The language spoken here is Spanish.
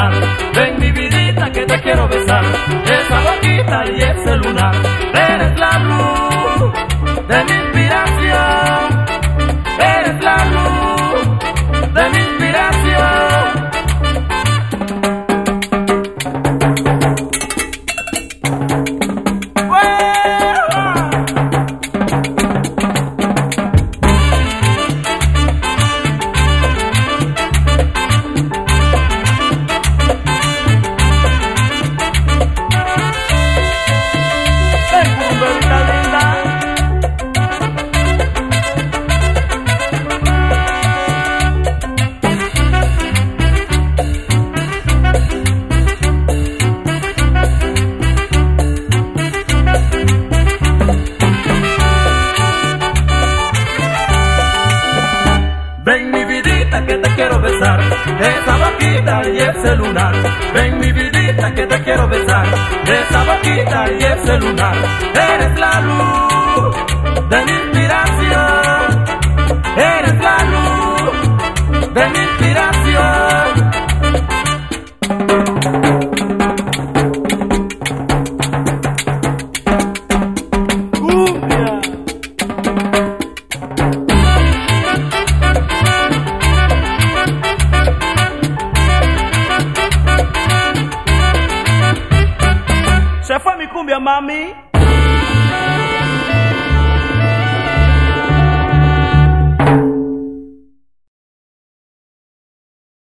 lunar. Ven mi vidita que te quiero besar, esa boquita y ese lunar. Eres la luz de mi inspiración, eres la luz de mi inspiración. Ven mi vidita que te quiero besar, esa boquita y ese lunar. Ven mi vidita que te quiero besar, esa boquita y ese lunar. Eres la luz de mi inspiración, eres la luz de mi inspiración. Se fue mi cumbia, mami.